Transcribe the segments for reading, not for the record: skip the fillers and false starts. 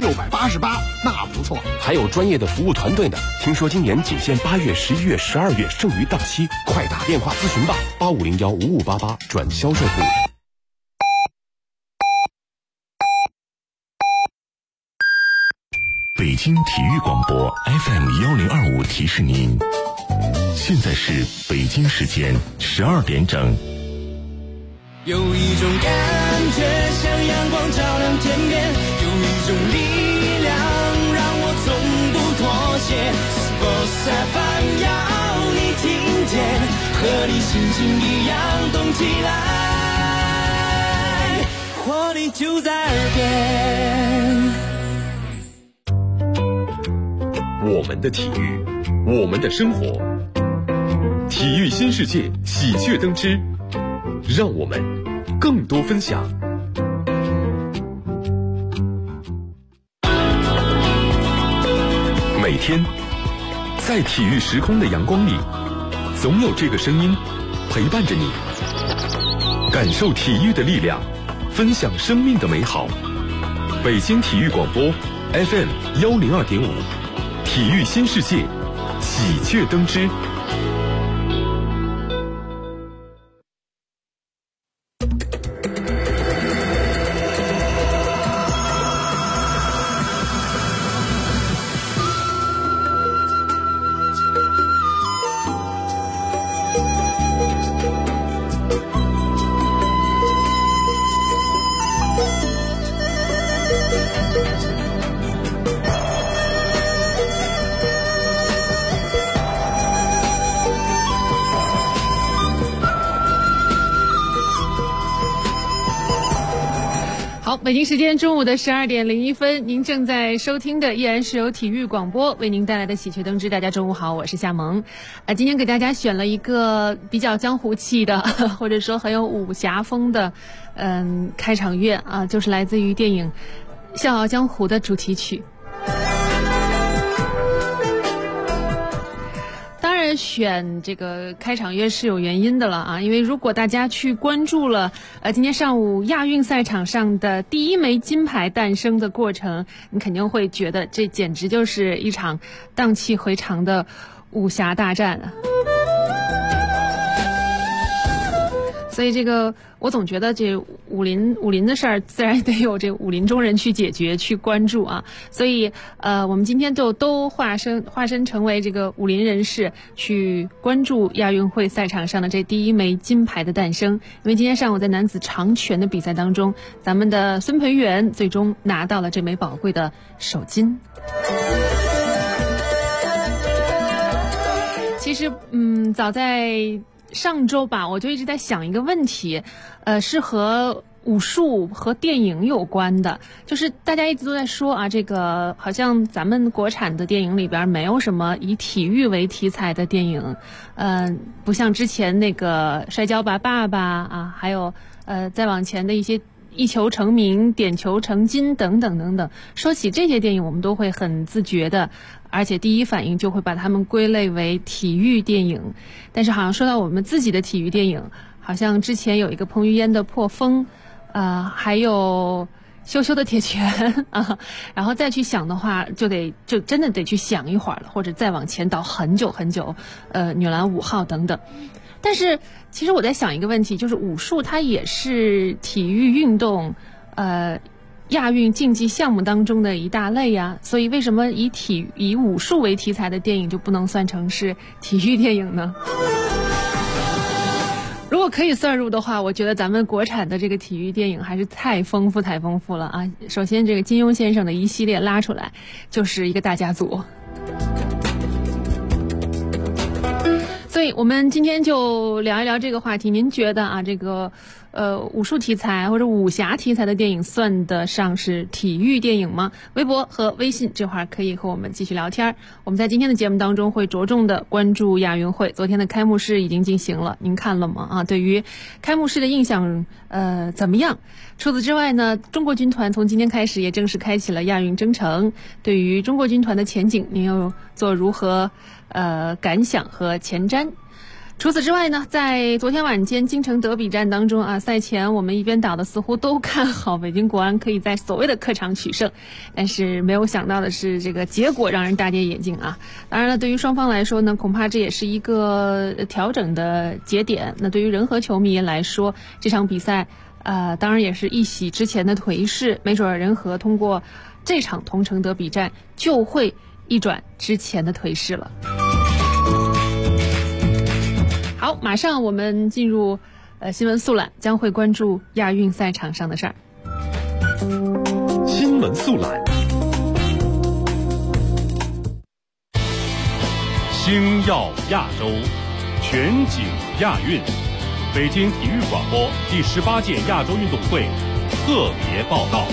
3688，那不错。 还有专业的服务团队呢。听说今年仅限8月、11月、12月，剩余档期，快打电话咨询吧，85015588转销售部。 北京体育广播 FM1025提示您，现在是北京时间12点整。 有一种感觉像阳光照亮天边，有一种力量让我从不妥协。Sports FM 要你听见，和你心情一样动起来，活力就在耳边。 我们的体育，我们的生活，体育新世界喜鹊登枝，让我们更多分享。每天在体育时空的阳光里，总有这个声音陪伴着你，感受体育的力量，分享生命的美好。北京体育广播 FM102.5，体育新世界喜鹊登枝。 北京时间中午的12点01分，您正在收听的依然是由体育广播为您带来的喜鹊登枝。大家中午好，我是夏萌。今天给大家选了一个比较江湖气的，或者说很有武侠风的，开场乐啊，就是来自于电影《笑傲江湖》的主题曲。当然选这个开场乐是有原因的了啊，因为如果大家去关注了今天上午亚运赛场上的第一枚金牌诞生的过程，你肯定会觉得这简直就是一场荡气回肠的武侠大战啊。所以这个我总觉得这武林的事儿自然得有这武林中人去解决去关注啊。所以我们今天就都化身成为这个武林人士，去关注亚运会赛场上的这第一枚金牌的诞生。因为今天上午在男子长拳的比赛当中，咱们的孙培元最终拿到了这枚宝贵的首金。其实早在上周吧，我就一直在想一个问题，是和武术和电影有关的，就是大家一直都在说啊，这个好像咱们国产的电影里边没有什么以体育为题材的电影，不像之前那个摔跤吧爸爸啊，还有再往前的一些一球成名、点球成金等等等等。说起这些电影，我们都会很自觉的，而且第一反应就会把它们归类为体育电影。但是好像说到我们自己的体育电影，好像之前有一个彭于晏的破风，还有羞羞的铁拳啊，然后再去想的话，就真的得去想一会儿了，或者再往前倒很久很久，女篮5号等等。但是其实我在想一个问题，就是武术它也是体育运动亚运竞技项目当中的一大类呀，所以为什么以武术为题材的电影就不能算成是体育电影呢？如果可以算入的话，我觉得咱们国产的这个体育电影还是太丰富了啊！首先这个金庸先生的一系列拉出来就是一个大家族。所以我们今天就聊一聊这个话题。您觉得啊，这个武术题材或者武侠题材的电影算得上是体育电影吗？微博和微信这会儿可以和我们继续聊天。我们在今天的节目当中会着重的关注亚运会。昨天的开幕式已经进行了，您看了吗？啊，对于开幕式的印象怎么样？除此之外呢，中国军团从今天开始也正式开启了亚运征程。对于中国军团的前景，您又做如何感想和前瞻？ 除此之外呢，在昨天晚间京城德比战当中啊，赛前我们一边倒的似乎都看好北京国安可以在所谓的客场取胜，但是没有想到的是这个结果让人大跌眼镜啊。当然了，对于双方来说呢，恐怕这也是一个调整的节点。那对于人和球迷来说，这场比赛当然也是一洗之前的颓势，没准人和通过这场同城德比战就会一转之前的颓势了。好，马上我们进入新闻速览，将会关注亚运赛场上的事儿。 新闻速览， 星耀亚洲，全景亚运。北京体育广播第18届亚洲运动会特别报道。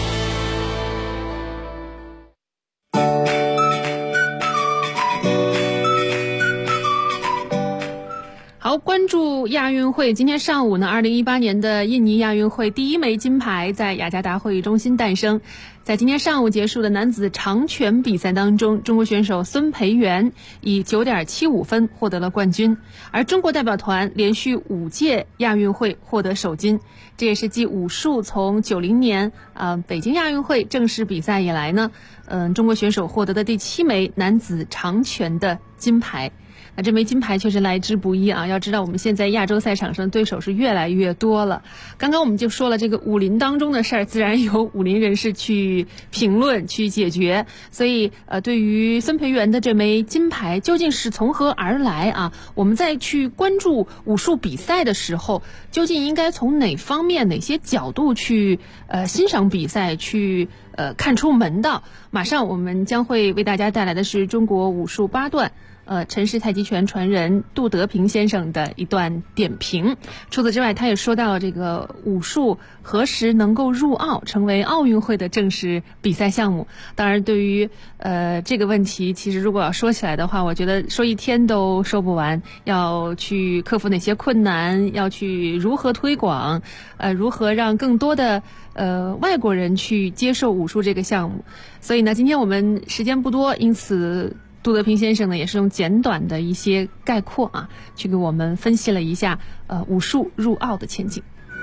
好，关注亚运会。今天上午呢，2018年的印尼亚运会第一枚金牌在雅加达会议中心诞生。在今天上午结束的男子长拳比赛当中，中国选手孙培元以 9.75 分获得了冠军，而中国代表团连续5届亚运会获得首金，这也是继武术从90年北京亚运会正式比赛以来呢，中国选手获得的第7枚男子长拳的金牌。那这枚金牌确实来之不易啊！要知道我们现在亚洲赛场上对手是越来越多了。刚刚我们就说了，这个武林当中的事儿，自然由武林人士去评论、去解决。所以对于孙培元的这枚金牌究竟是从何而来啊？我们在去关注武术比赛的时候，究竟应该从哪方面、哪些角度去欣赏比赛，去看出门道？马上我们将会为大家带来的是中国武术8段。陈氏太极拳传人杜德平先生的一段点评。除此之外，他也说到了这个武术何时能够入奥，成为奥运会的正式比赛项目。当然，对于这个问题，其实如果要说起来的话，我觉得说一天都说不完。要去克服哪些困难，要去如何推广，如何让更多的外国人去接受武术这个项目。所以呢，今天我们时间不多，因此杜德平先生呢，也是用简短的一些概括啊，去给我们分析了一下武术入奥的前景。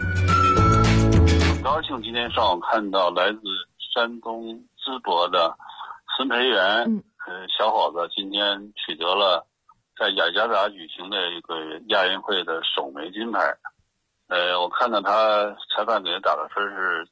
很高兴今天上午看到来自山东淄博的孙培元，小伙子今天取得了在雅加达举行的一个亚运会的首枚金牌。我看到他裁判给他打的分是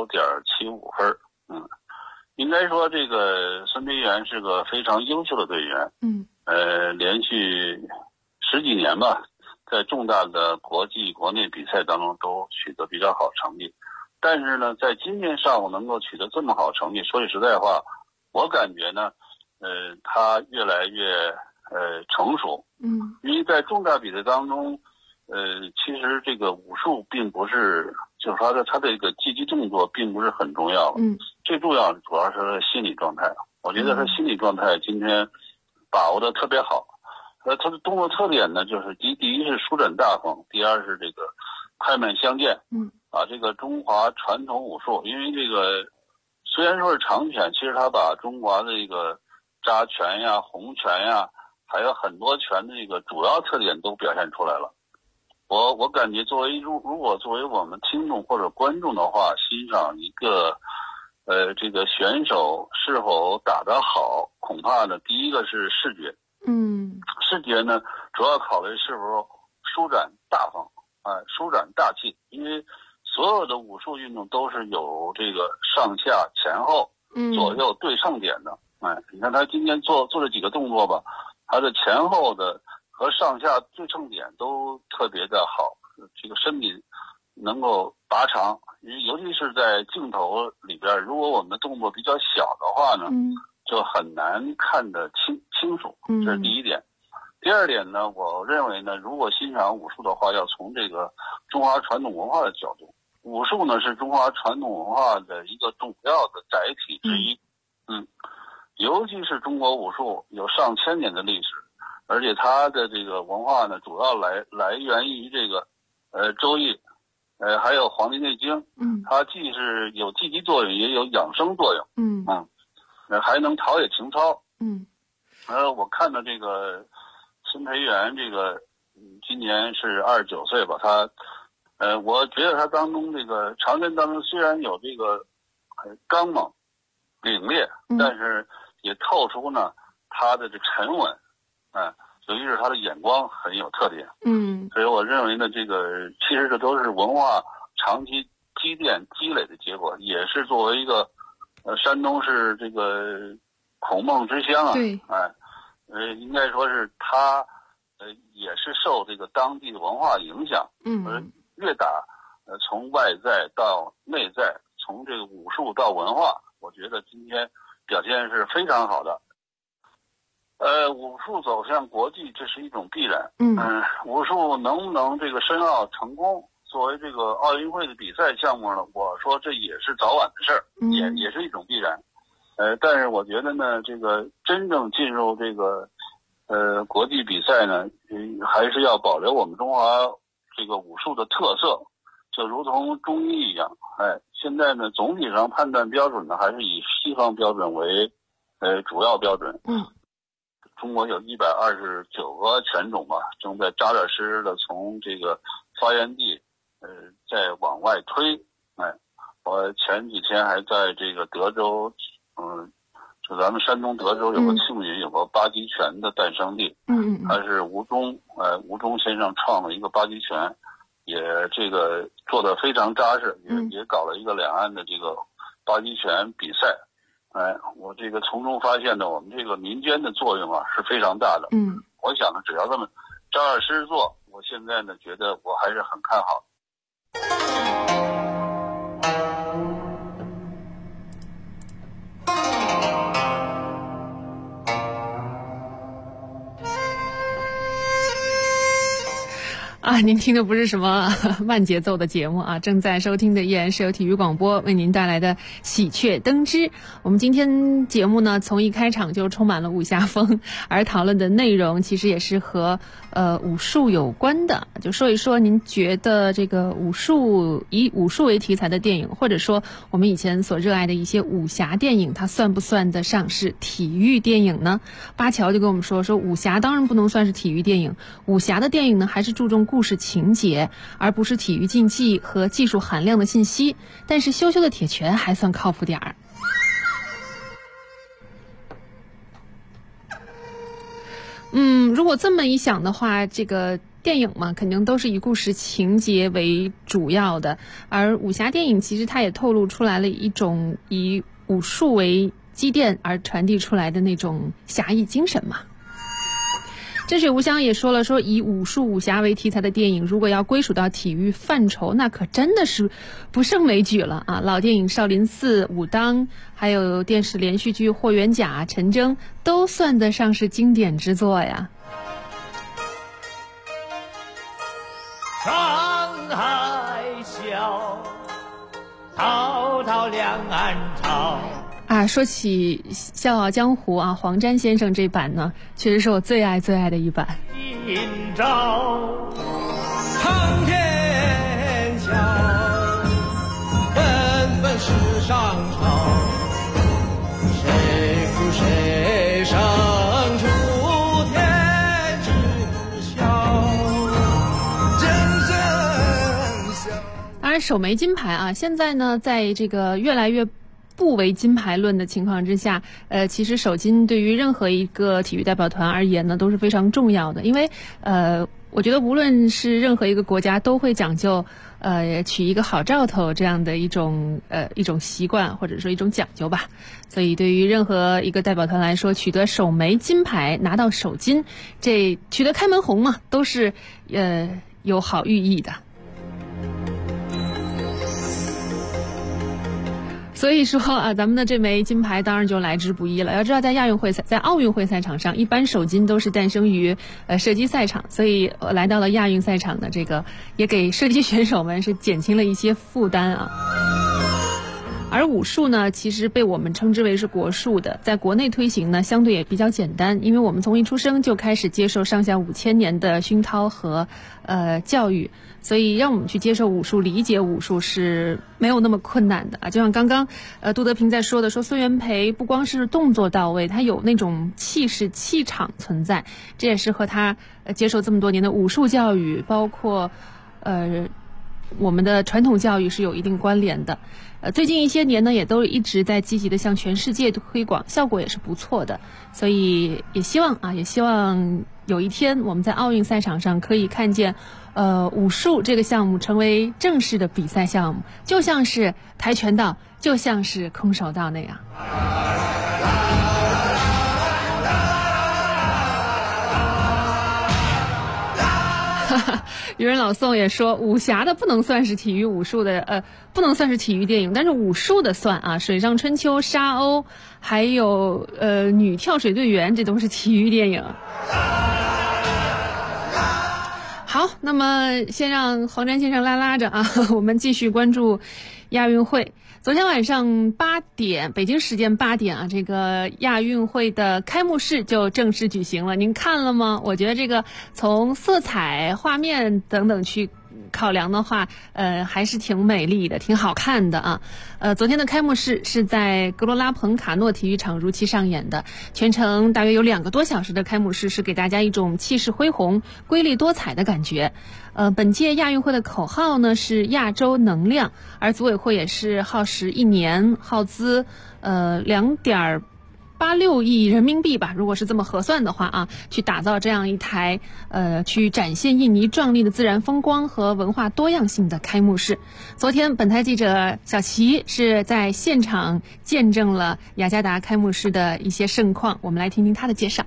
9.75 分。应该说这个孙培元是个非常优秀的队员，连续10几年吧，在重大的国际国内比赛当中都取得比较好成绩。但是呢，在今天上午能够取得这么好成绩，说句实在话，我感觉呢，他越来越成熟。因为在重大比赛当中，其实这个武术并不是，就是说他的一个积极动作并不是很重要了。最重要主要是他的心理状态。我觉得他心理状态今天把握的特别好。他的动作特点呢，就是第一是舒展大方，第二是这个快慢相间。把这个中华传统武术，因为这个虽然说是长拳，其实他把中华的这个扎拳呀、红拳呀，还有很多拳的这个主要特点都表现出来了。我感觉如果作为我们听众或者观众的话，欣赏一个这个选手是否打得好，恐怕呢第一个是视觉。视觉呢主要考虑是否舒展大方舒展大气，因为所有的武术运动都是有这个上下前后左右对称点的。你看他今天做这几个动作吧，他的前后的和上下对称点都特别的好，这个身体能够拔长，尤其是在镜头里边，如果我们的动作比较小的话呢，就很难看得清楚，这是第一点。第二点呢，我认为呢，如果欣赏武术的话，要从这个中华传统文化的角度。武术呢是中华传统文化的一个重要的载体之一。尤其是中国武术有上千年的历史，而且它的这个文化呢，主要来源于这个周易，还有黄帝内经。它既是有积极作用，也有养生作用。还能陶冶情操。我看到这个孙培元这个今年是29岁吧，他我觉得他当中这个长身当中虽然有这个刚猛凛冽，但是也透出呢他的这沉稳，尤其是他的眼光很有特点。所以我认为呢，这个其实这都是文化长期积淀积累的结果，也是作为一个山东是这个孔孟之乡啊， 对， 应该说是他也是受这个当地的文化影响，越打从外在到内在，从这个武术到文化，我觉得今天表现是非常好的。武术走向国际，这是一种必然。武术能不能这个申奥成功，作为这个奥运会的比赛项目呢？我说这也是早晚的事儿，也是一种必然。但是我觉得呢，这个真正进入这个国际比赛呢，还是要保留我们中华这个武术的特色，就如同中医一样。现在呢，总体上判断标准呢，还是以西方标准为主要标准。中国有129个拳种吧，正在扎扎实实的从这个发源地再往外推。我前几天还在这个德州，就咱们山东德州有个庆云，有个八极拳的诞生地。他是吴中先生创了一个八极拳，也这个做得非常扎实，也搞了一个两岸的这个八极拳比赛。我这个从中发现呢，我们这个民间的作用啊是非常大的。我想呢，只要他们扎扎实实做，我现在呢觉得我还是很看好的。 您听的不是什么慢节奏的节目啊，正在收听的依然是由体育广播为您带来的喜鹊登枝。我们今天节目呢，从一开场就充满了武侠风，而讨论的内容其实也是和武术有关的。就说一说您觉得这个以武术为题材的电影，或者说我们以前所热爱的一些武侠电影，它算不算得上是体育电影呢？巴乔就跟我们说武侠当然不能算是体育电影，武侠的电影呢还是注重故事情节，而不是体育竞技和技术含量的信息。但是羞羞的铁拳还算靠谱点儿。如果这么一想的话，这个电影嘛，肯定都是以故事情节为主要的，而武侠电影其实它也透露出来了一种以武术为积淀而传递出来的那种侠义精神嘛。真水无香也说了，以武术武侠为题材的电影，如果要归属到体育范畴，那可真的是不胜枚举了啊！老电影《少林寺》《武当》，还有电视连续剧《霍元甲》《陈真》，都算得上是经典之作呀。 沧海笑，滔滔两岸潮。 说起《笑傲江湖》啊，黄沾先生这版呢，确实是我最爱的一版。 今朝苍天笑，纷纷世上潮，谁负谁胜出天知晓，真笑。 当然首枚金牌啊，现在呢，在这个越来越不为金牌论的情况之下，其实首金对于任何一个体育代表团而言呢，都是非常重要的。因为我觉得无论是任何一个国家都会讲究取一个好兆头这样的一种习惯，或者说一种讲究吧。所以对于任何一个代表团来说，取得首枚金牌，拿到首金，这取得开门红嘛，都是有好寓意的。所以说咱们的这枚金牌当然就来之不易了。要知道，在奥运会赛场上，一般首金都是诞生于射击赛场，所以来到了亚运赛场的这个，也给射击选手们是减轻了一些负担啊。 而武术呢，其实被我们称之为是国术的，在国内推行呢，相对也比较简单，因为我们从一出生就开始接受上下5000年的熏陶和教育，所以让我们去接受武术、理解武术是没有那么困难的啊。就像刚刚杜德平在说的，说孙元培不光是动作到位，他有那种气势、气场存在，这也是和他接受这么多年的武术教育，包括我们的传统教育是有一定关联的。最近一些年呢，也都一直在积极的向全世界推广，效果也是不错的。所以也希望有一天我们在奥运赛场上可以看见武术这个项目成为正式的比赛项目，就像是跆拳道，就像是空手道那样。有人老宋也说，武侠的不能算是体育，武术的不能算是体育电影，但是武术的算啊，水上春秋、沙鸥，还有女跳水队员，这都是体育电影。好，那么先让黄沾先生拉着啊，我们继续关注亚运会。昨天晚上8点，北京时间8点啊，这个亚运会的开幕式就正式举行了。您看了吗？我觉得这个从色彩、画面等等去考量的话，还是挺美丽的，挺好看的啊。昨天的开幕式是在格罗拉彭卡诺体育场如期上演的，全程大约有2个多小时的开幕式，是给大家一种气势恢宏、瑰丽多彩的感觉。本届亚运会的口号呢是亚洲能量，而组委会也是耗时1年，耗资2.86亿人民币吧，如果是这么核算的话啊，去打造这样一台去展现印尼壮丽的自然风光和文化多样性的开幕式。昨天本台记者小齐是在现场见证了雅加达开幕式的一些盛况，我们来听听他的介绍。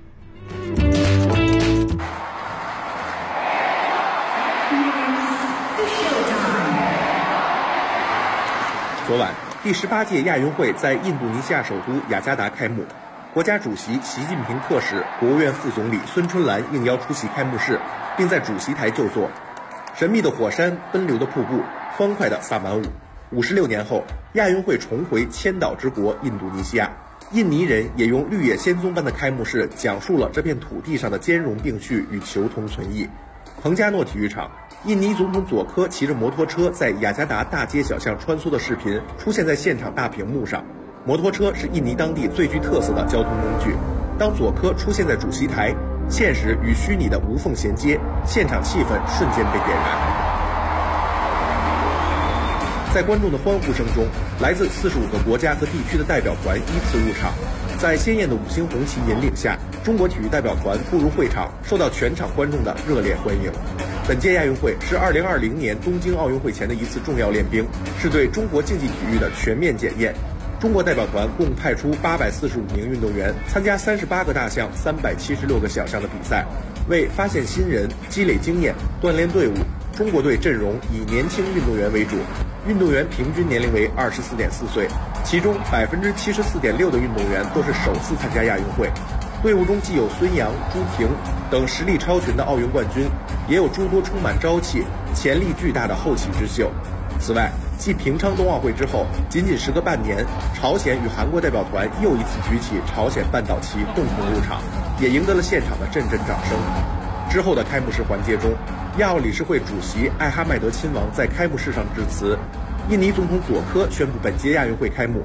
昨晚，第18届亚运会在印度尼西亚首都雅加达开幕。国家主席习近平特使、国务院副总理孙春兰应邀出席开幕式，并在主席台就座。神秘的火山、奔流的瀑布、欢快的萨满舞。56年后，亚运会重回千岛之国印度尼西亚，印尼人也用绿野仙踪般的开幕式讲述了这片土地上的兼容并蓄与求同存异。彭加诺体育场，印尼总统佐科骑着摩托车在雅加达大街小巷穿梭的视频出现在现场大屏幕上。摩托车是印尼当地最具特色的交通工具。当佐科出现在主席台，现实与虚拟的无缝衔接，现场气氛瞬间被点燃。在观众的欢呼声中，来自45个国家和地区的代表团依次入场。在鲜艳的5星红旗引领下，中国体育代表团步入会场，受到全场观众的热烈欢迎。本届亚运会是2020年东京奥运会前的一次重要练兵，是对中国竞技体育的全面检验。中国代表团共派出845名运动员，参加38个大项、376个小项的比赛。为发现新人、积累经验、锻炼队伍，中国队阵容以年轻运动员为主，运动员平均年龄为24.4岁，其中74.6%的运动员都是首次参加亚运会。队伍中既有孙杨、朱婷等实力超群的奥运冠军，也有诸多充满朝气、潜力巨大的后起之秀。此外，继平昌冬奥会之后，仅仅时隔半年，朝鲜与韩国代表团又一次举起朝鲜半岛旗共同入场，也赢得了现场的阵阵掌声。之后的开幕式环节中，亚奥理事会主席艾哈迈德亲王在开幕式上致辞，印尼总统佐科宣布本届亚运会开幕。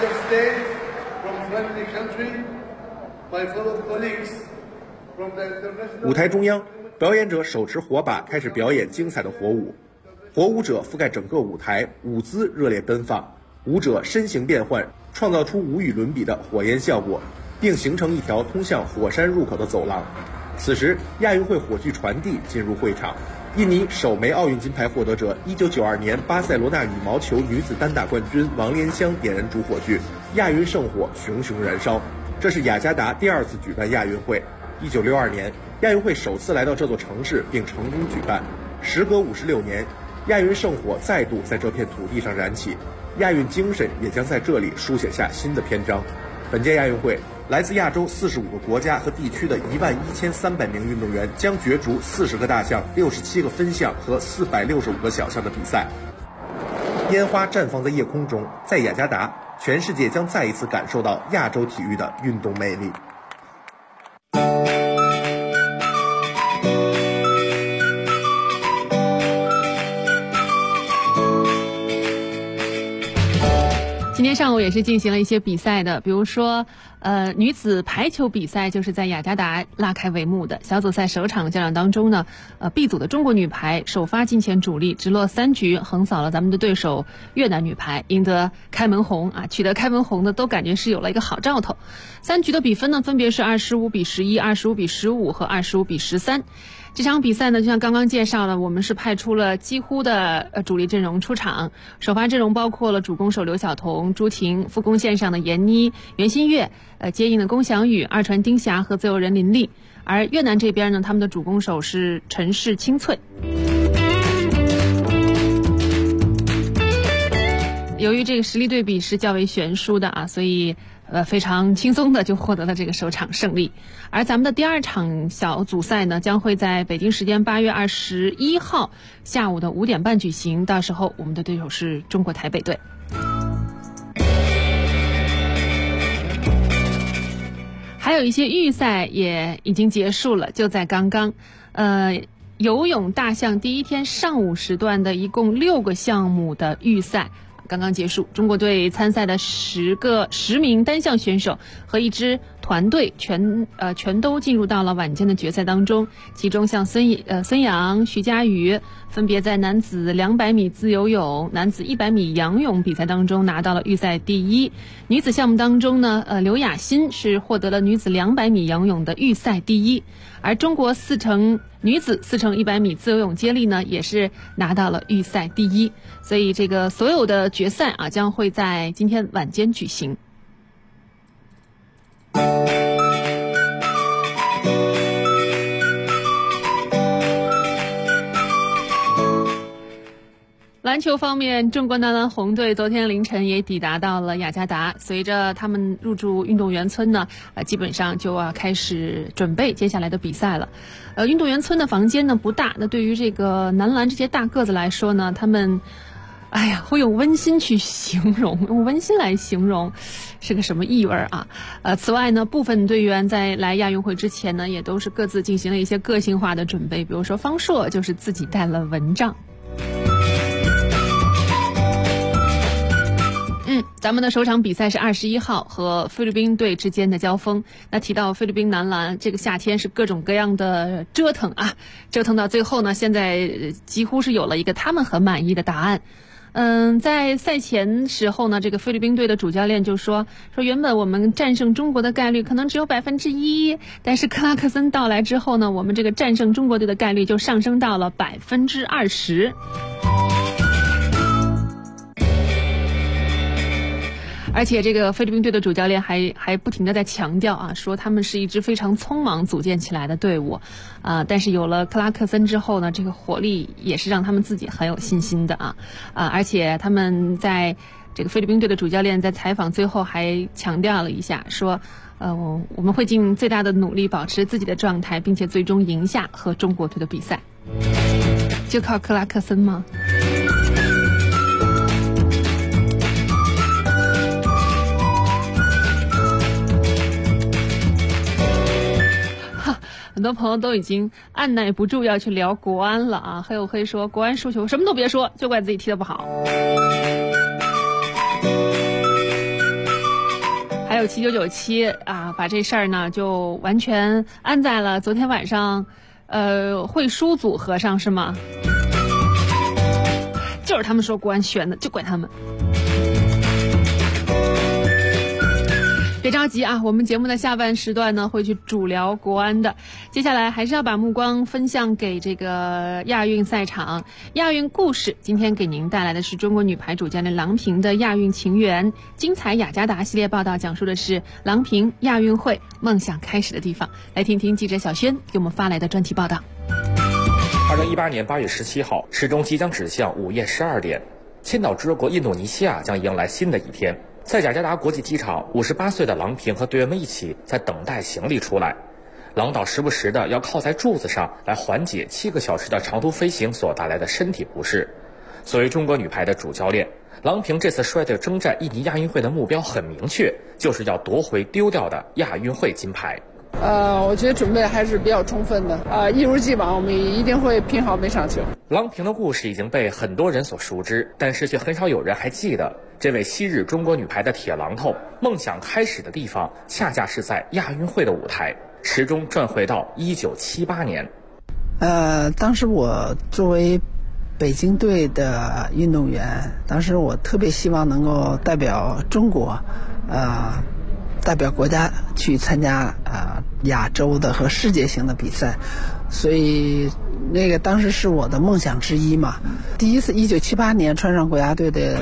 舞台中央，表演者手持火把开始表演精彩的火舞，火舞者覆盖整个舞台，舞姿热烈奔放，舞者身形变换，创造出无与伦比的火焰效果，并形成一条通向火山入口的走廊。此时，亚运会火炬传递进入会场，印尼首枚奥运金牌获得者1992年巴塞罗那羽毛球女子单打冠军王莲香点燃主火炬，亚运圣火熊熊燃烧。这是雅加达第2次举办亚运会。1962年，亚运会首次来到这座城市并成功举办。时隔56年，亚运圣火再度在这片土地上燃起，亚运精神也将在这里书写下新的篇章。本届亚运会，来自亚洲45个国家和地区的11300名运动员将角逐40个大项、67个分项和465个小项的比赛。 烟花绽放在夜空中，在雅加达，全世界将再一次感受到亚洲体育的运动魅力。 今天上午也是进行了一些比赛的，比如说女子排球比赛就是在雅加达拉开帷幕的。小组赛首场较量当中呢，B 组的中国女排首发金钱主力，直落3局横扫了咱们的对手越南女排，赢得开门红啊！取得开门红的都感觉是有了一个好兆头。3局的比分呢分别是25-11、25-15和25-13。这场比赛呢，就像刚刚介绍了，我们是派出了几乎的主力阵容出场。首发阵容包括了主攻手刘晓彤、朱婷，副攻线上的闫妮、袁心玥，接应的龚翔宇、二传丁霞和自由人林丽。而越南这边呢，他们的主攻手是陈氏清翠。由于这个实力对比是较为悬殊的啊，所以非常轻松的就获得了这个首场胜利。而咱们的第2场小组赛呢，将会在北京时间8月21号下午的5点半举行，到时候我们的对手是中国台北队。还有一些预赛也已经结束了，就在刚刚游泳大项第一天上午时段的一共6个项目的预赛刚刚结束，中国队参赛的10名单项选手和一支团队全都进入到了晚间的决赛当中。其中像孙杨、徐嘉余分别在男子200米自由泳、男子100米仰泳比赛当中拿到了预赛第1。女子项目当中呢，刘雅欣是获得了女子200米仰泳的预赛第1。而中国女子4乘100米自由泳接力呢，也是拿到了预赛第1。所以这个所有的决赛啊，将会在今天晚间举行。篮球方面，中国男篮红队昨天凌晨也抵达到了雅加达，随着他们入驻运动员村呢，基本上就要开始准备接下来的比赛了。运动员村的房间呢不大，那对于这个男篮这些大个子来说呢，他们会用温馨去形容，用温馨来形容是个什么意味啊？此外呢，部分队员在来亚运会之前呢，也都是各自进行了一些个性化的准备，比如说方硕就是自己带了蚊帐。咱们的首场比赛是21号和菲律宾队之间的交锋。那提到菲律宾男篮，这个夏天是各种各样的折腾啊，折腾到最后呢，现在几乎是有了一个他们很满意的答案。在赛前时候呢，这个菲律宾队的主教练就说原本我们战胜中国的概率可能只有1%，但是克拉克森到来之后呢，我们这个战胜中国队的概率就上升到了20%。而且这个菲律宾队的主教练还不停地在强调啊，说他们是一支非常匆忙组建起来的队伍，但是有了克拉克森之后呢，这个火力也是让他们自己很有信心的而且他们在这个菲律宾队的主教练在采访最后还强调了一下，说我们会尽最大的努力保持自己的状态，并且最终赢下和中国队的比赛。就靠克拉克森吗？很多朋友都已经按耐不住要去聊国安了啊！黑有黑说国安输球什么都别说，就怪自己踢得不好。还有7997把这事儿呢就完全安在了昨天晚上会输组合上是吗？就是他们说国安悬的，就怪他们。别着急啊，我们节目的下半时段呢会去主聊国安的。接下来还是要把目光分向给这个亚运赛场。亚运故事今天给您带来的是中国女排主教练郎平的亚运情缘。精彩雅加达系列报道讲述的是郎平亚运会梦想开始的地方。来听听记者小轩给我们发来的专题报道。 2018年8月17号，时钟即将指向午夜12点，千岛之国印度尼西亚将迎来新的一天。在雅加达国际机场，58岁的郎平和队员们一起在等待行李出来。郎导时不时的要靠在柱子上来缓解7个小时的长途飞行所带来的身体不适。作为中国女排的主教练， 郎平这次率队征战印尼亚运会的目标很明确，就是要夺回丢掉的亚运会金牌。 我觉得准备还是比较充分的，一如既往，我们一定会拼好每场球。 郎平的故事已经被很多人所熟知，但是却很少有人还记得，这位昔日中国女排的铁榔头，梦想开始的地方，恰恰是在亚运会的舞台。时钟转回到1978年。 当时我作为北京队的运动员，当时我特别希望能够代表中国，代表国家去参加亚洲的和世界性的比赛，所以那个当时是我的梦想之一嘛。第一次1978年穿上国家队的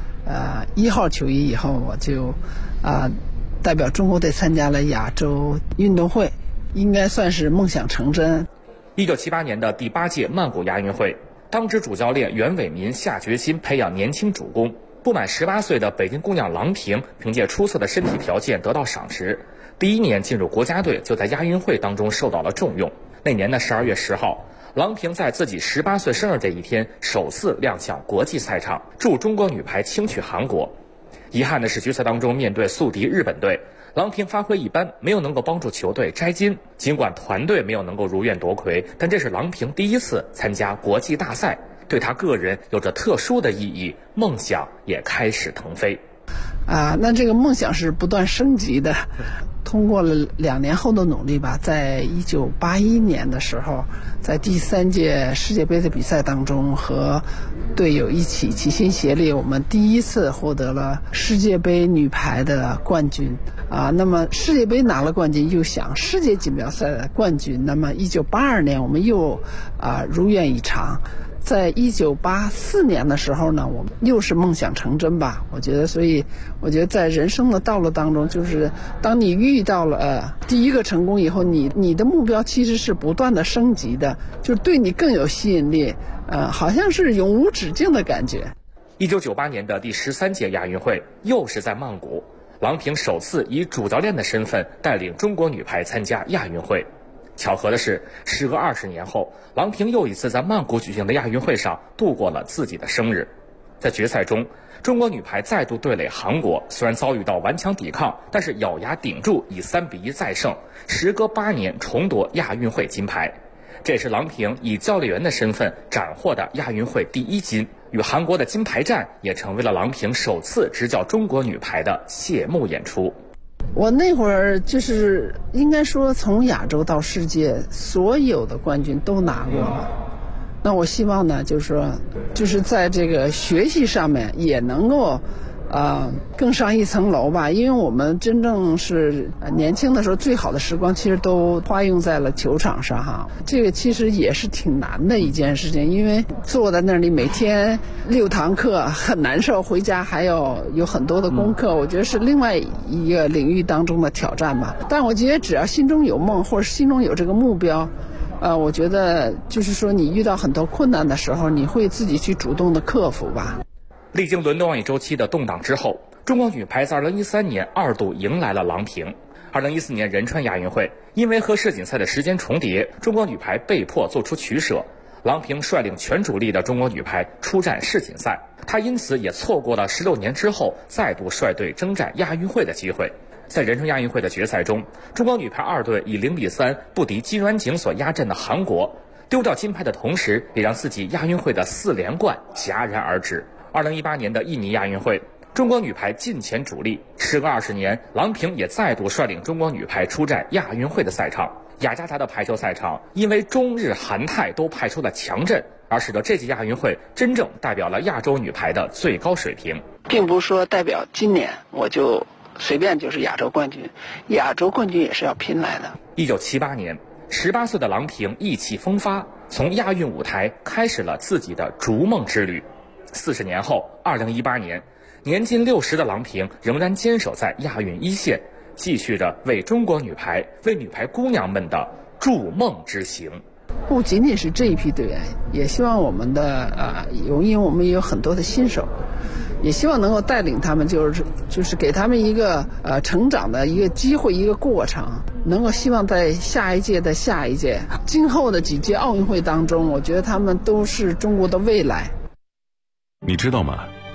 1号球衣以后，我就代表中国队参加了亚洲运动会，应该算是梦想成真。 1978年的第8届曼谷亚运会，当值主教练袁伟民下决心培养年轻主攻。不满18岁的北京姑娘郎平凭借出色的身体条件得到赏识，第1年进入国家队就在亚运会当中受到了重用。那年的12月10号，郎平在自己18岁生日这一天首次亮相国际赛场，助中国女排轻取韩国。遗憾的是，决赛当中面对宿敌日本队，郎平发挥一般，没有能够帮助球队摘金。尽管团队没有能够如愿夺魁，但这是郎平第一次参加国际大赛，对他个人有着特殊的意义，梦想也开始腾飞。 那这个梦想是不断升级的。通过了2年后的努力吧，在1981年的时候，在第3届世界杯的比赛当中，和队友一起齐心协力，我们第一次获得了世界杯女排的冠军。那么世界杯拿了冠军，又想世界锦标赛的冠军，那么1982年我们又如愿以偿。在1984年的时候呢，我们又是梦想成真吧。我觉得在人生的道路当中，就是当你遇到了第一个成功以后，你的目标其实是不断的升级的，就是对你更有吸引力，好像是永无止境的感觉。 1998年的第13届亚运会又是在曼谷，郎平首次以主教练的身份带领中国女排参加亚运会。巧合的是，时隔20年后，郎平又一次在曼谷举行的亚运会上度过了自己的生日。在决赛中，中国女排再度对垒韩国，虽然遭遇到顽强抵抗，但是咬牙顶住，以3-1再胜，时隔8年重夺亚运会金牌。这也是郎平以教练员的身份斩获的亚运会第1金，与韩国的金牌战也成为了郎平首次执教中国女排的谢幕演出。 我那会儿就是应该说，从亚洲到世界，所有的冠军都拿过了。那我希望呢，就是在这个学习上面也能够更上一层楼吧。因为我们真正是年轻的时候，最好的时光其实都花用在了球场上哈。这个其实也是挺难的一件事情，因为坐在那里每天6堂课很难受，回家还要有很多的功课，我觉得是另外一个领域当中的挑战吧。但我觉得只要心中有梦，或者心中有这个目标，我觉得就是说你遇到很多困难的时候，你会自己去主动的克服吧。 历经伦敦奥运周期的动荡之后，中国女排在2013年2度迎来了郎平。2014年仁川亚运会，因为和世锦赛的时间重叠，中国女排被迫做出取舍。郎平率领全主力的中国女排出战世锦赛，她因此也错过了16年之后再度率队征战亚运会的机会。在仁川亚运会的决赛中，中国女排2队以0-3不敌金软景所压阵的韩国，丢掉金牌的同时，也让自己亚运会的4连冠戛然而止。2018年的印尼亚运会，中国女排尽显主力。时隔20年，郎平也再度率领中国女排出战亚运会的赛场。雅加达的排球赛场因为中日韩泰都派出了强阵，而使得这届亚运会真正代表了亚洲女排的最高水平。 并不是说代表今年我就随便就是亚洲冠军，亚洲冠军也是要拼来的。 1978年，18岁的郎平意气风发，从亚运舞台开始了自己的逐梦之旅。40年后，2018年，年近60的郎平仍然坚守在亚运一线，继续着为中国女排、为女排姑娘们的筑梦之行。 不仅仅是这一批队员，也希望我们的因为我们也有很多的新手，也希望能够带领他们，就是给他们一个成长的一个机会，一个过程，能够希望在下一届的下一届，今后的几届奥运会当中，我觉得他们都是中国的未来。 你知道吗？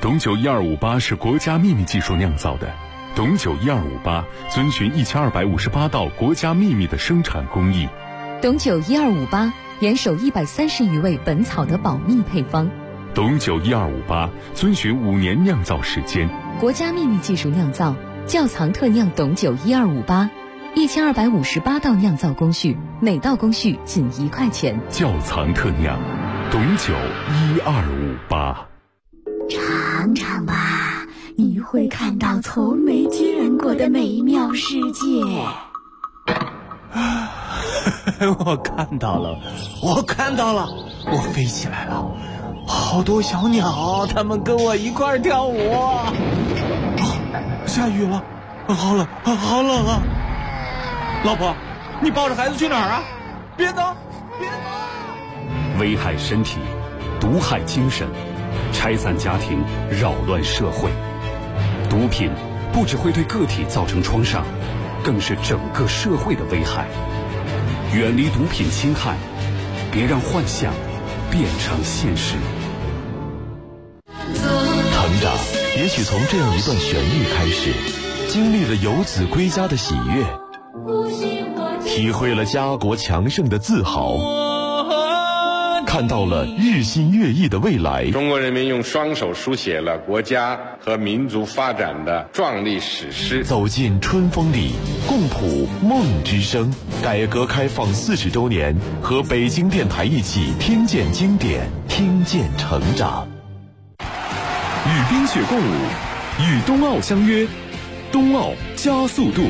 董酒1258是国家秘密技术酿造的，董酒1258遵循1258道国家秘密的生产工艺。 董酒1258严守130余味本草的保密配方。 董酒1258遵循5年酿造时间， 国家秘密技术酿造，窖藏特酿董酒1258，1258道酿造工序，每道工序仅1块钱。 窖藏特酿，董酒1258。 尝尝吧，你会看到从没见过的美妙世界。 我看到了，我飞起来了，好多小鸟，它们跟我一块儿跳舞。下雨了，好冷啊！老婆，你抱着孩子去哪儿啊？别走！ 危害身体，毒害精神，拆散家庭，扰乱社会。毒品不只会对个体造成创伤，更是整个社会的危害。远离毒品侵害，别让幻想变成现实。 成长也许从这样一段旋律开始，经历了游子归家的喜悦，体会了家国强盛的自豪，看到了日新月异的未来。 中国人民用双手书写了国家和民族发展的壮丽史诗。 走进春风里，共谱梦之声。改革开放40周年，和北京电台一起听见经典，听见成长。 与冰雪共舞，与冬奥相约，冬奥加速度。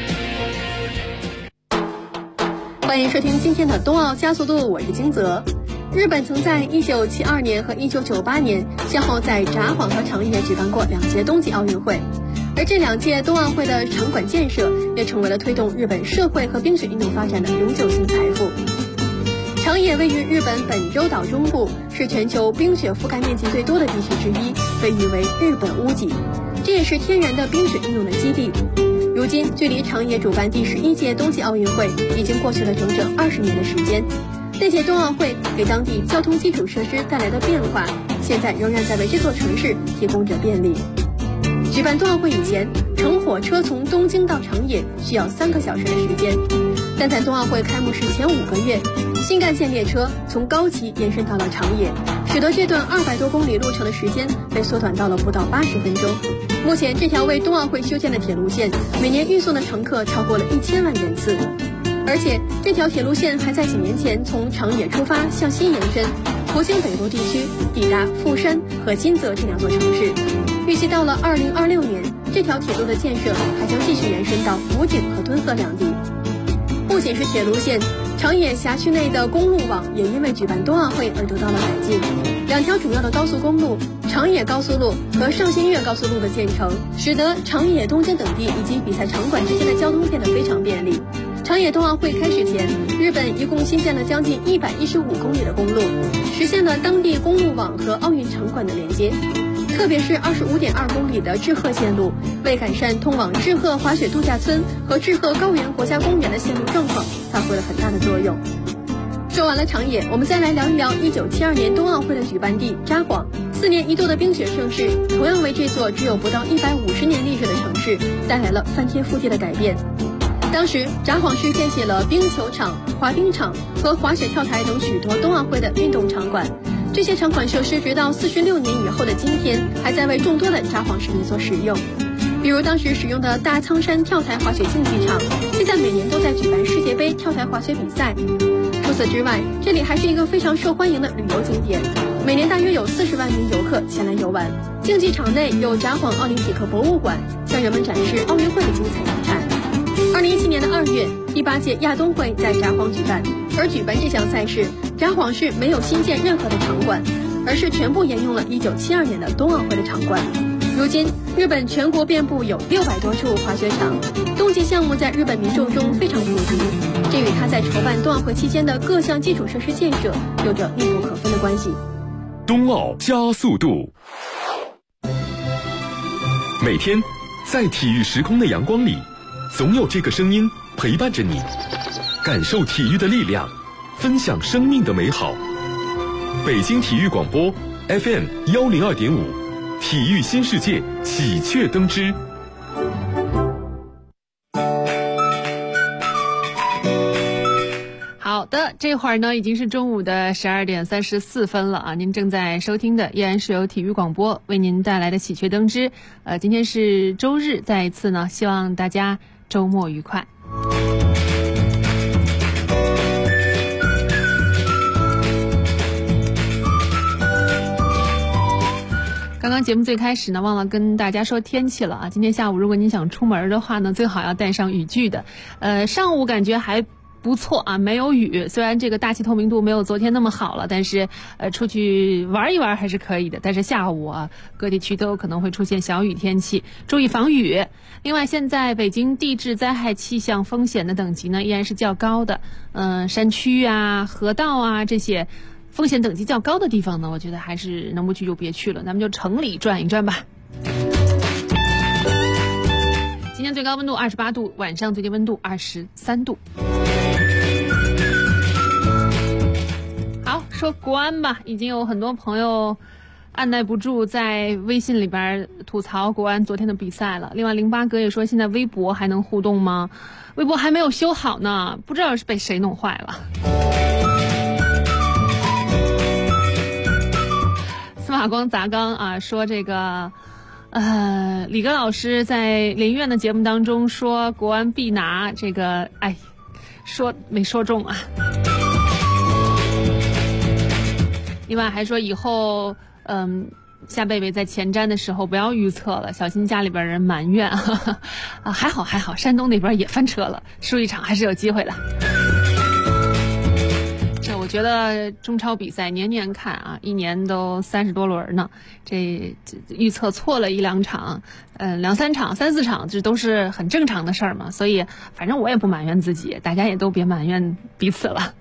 欢迎收听今天的冬奥加速度，我是金泽。日本曾在1972年和1998年先后在札幌和长野举办过2届冬季奥运会，而这2届冬奥会的场馆建设也成为了推动日本社会和冰雪运动发展的永久性财富。长野位于日本本州岛中部，是全球冰雪覆盖面积最多的地区之一，被誉为日本屋脊，这也是天然的冰雪运动的基地。如今距离长野主办第11届冬季奥运会已经过去了整整20年的时间，那届冬奥会给当地交通基础设施带来的变化，现在仍然在为这座城市提供着便利。举办冬奥会以前，乘火车从东京到长野需要3个小时的时间，但在冬奥会开幕式前5个月，新干线列车从高崎延伸到了长野，使得这段200多公里路程的时间被缩短到了不到80分钟。目前这条为冬奥会修建的铁路线，每年运送的乘客超过了1000万人次。而且这条铁路线还在几年前从长野出发向西延伸，途经北陆地区，抵达富山和金泽这2座城市。预计到了2026年，这条铁路的建设还将继续延伸到福井和敦贺两地。不仅是铁路线，长野辖区内的公路网也因为举办冬奥会而得到了改进。2条主要的高速公路长野高速路和上新月高速路的建成，使得长野、东京等地以及比赛场馆之间的交通变得非常便利。长野冬奥会开始前，日本一共新建了将近115公里的公路，实现了当地公路网和奥运场馆的连接。特别是25.2公里的志贺线路，为改善通往志贺滑雪度假村和志贺高原国家公园的线路状况发挥了很大的作用。说完了长野，我们再来聊一聊1972年冬奥会的举办地札幌。4年一度的冰雪盛世，同样为这座只有不到150年历史的城市带来了翻天覆地的改变。当时札幌市建起了冰球场、滑冰场和滑雪跳台等许多冬奥会的运动场馆，这些场馆设施直到46年以后的今天，还在为众多的札幌市民所使用。比如当时使用的大苍山跳台滑雪竞技场，现在每年都在举办世界杯跳台滑雪比赛。除此之外，这里还是一个非常受欢迎的旅游景点，每年大约有40万名游客前来游玩。竞技场内有札幌奥林匹克博物馆，向人们展示奥运会的精彩遗产。2017年的2月，第8届亚冬会在札幌举办，而举办这项赛事，札幌市没有新建任何的场馆，而是全部沿用了1972年的冬奥会的场馆。如今，日本全国遍布有600多处滑雪场，冬季项目在日本民众中非常普及，这与它在筹办冬奥会期间的各项基础设施建设有着密不可分的关系。 冬奥加速度，每天在体育时空的阳光里，总有这个声音陪伴着你，感受体育的力量，分享生命的美好。北京体育广播 FM102.5， 体育新世界喜鹊登枝。 好的，这会儿呢已经是中午的12点34分了啊！您正在收听的依然是由体育广播为您带来的喜鹊登枝。今天是周日，再一次呢，希望大家周末愉快。刚刚节目最开始呢，忘了跟大家说天气了啊！今天下午如果您想出门的话呢，最好要带上雨具的。上午感觉还不错啊，没有雨，虽然这个大气透明度没有昨天那么好了，但是出去玩一玩还是可以的。但是下午啊，各地区都有可能会出现小雨天气，注意防雨。另外，现在北京地质灾害气象风险的等级呢依然是较高的，山区啊、河道啊这些风险等级较高的地方呢，我觉得还是能不去就别去了，咱们就城里转一转吧。今天最高温度28度，晚上最低温度23度。好，说国安吧，已经有很多朋友按耐不住在微信里边吐槽国安昨天的比赛了。另外08哥也说，现在微博还能互动吗？微博还没有修好呢，不知道是被谁弄坏了。司马光砸缸啊，说这个李哥老师在林苑的节目当中说国安必拿，这个说没说中啊。另外还说以后夏贝贝在前瞻的时候不要预测了，小心家里边人埋怨啊。还好山东那边也翻车了，输一场还是有机会的。我觉得中超比赛年年看啊，一年都30多轮呢，这预测错了1、2场，2、3场、3、4场，这都是很正常的事儿嘛。所以反正我也不埋怨自己，大家也都别埋怨彼此了。